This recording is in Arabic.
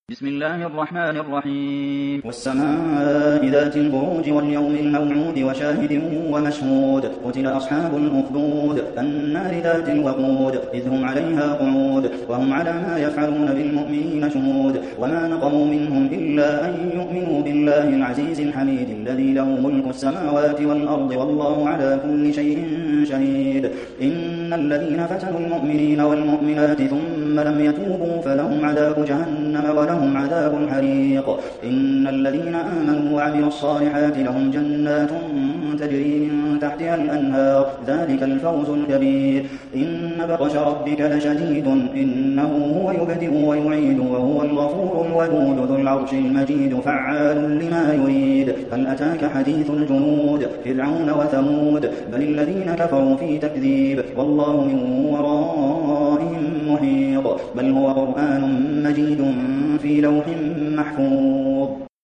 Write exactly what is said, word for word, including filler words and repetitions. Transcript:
بسم الله الرحمن الرحيم والسماء ذات البروج واليوم الموعود وشاهد ومشهود قتل أصحاب الأخدود النار ذات الوقود إذ هم عليها قعود وهم على ما يفعلون بالمؤمنين شهود وما نقموا منهم إلا أن يؤمنوا بالله العزيز الحميد الذي له ملك السماوات والأرض والله على كل شيء شهيد إن الذين فتنوا المؤمنين والمؤمنات ثم لم يتوبوا فلهم عذاب جهنم ولهم لهم عذاب الحريق إن الذين آمنوا وعملوا الصالحات لهم جنات تجري من تحتها الأنهار ذلك الفوز الكبير إن بطش ربك لشديد إنه هو يبدئ ويعيد وهو الغفور الودود ذو العرش المجيد فعال لما يريد هل أتاك حديث الجنود فرعون وثمود بل الذين كفروا في تكذيب والله من ورائهم محيط بل هو قرآن مجيد في لوح محفوظ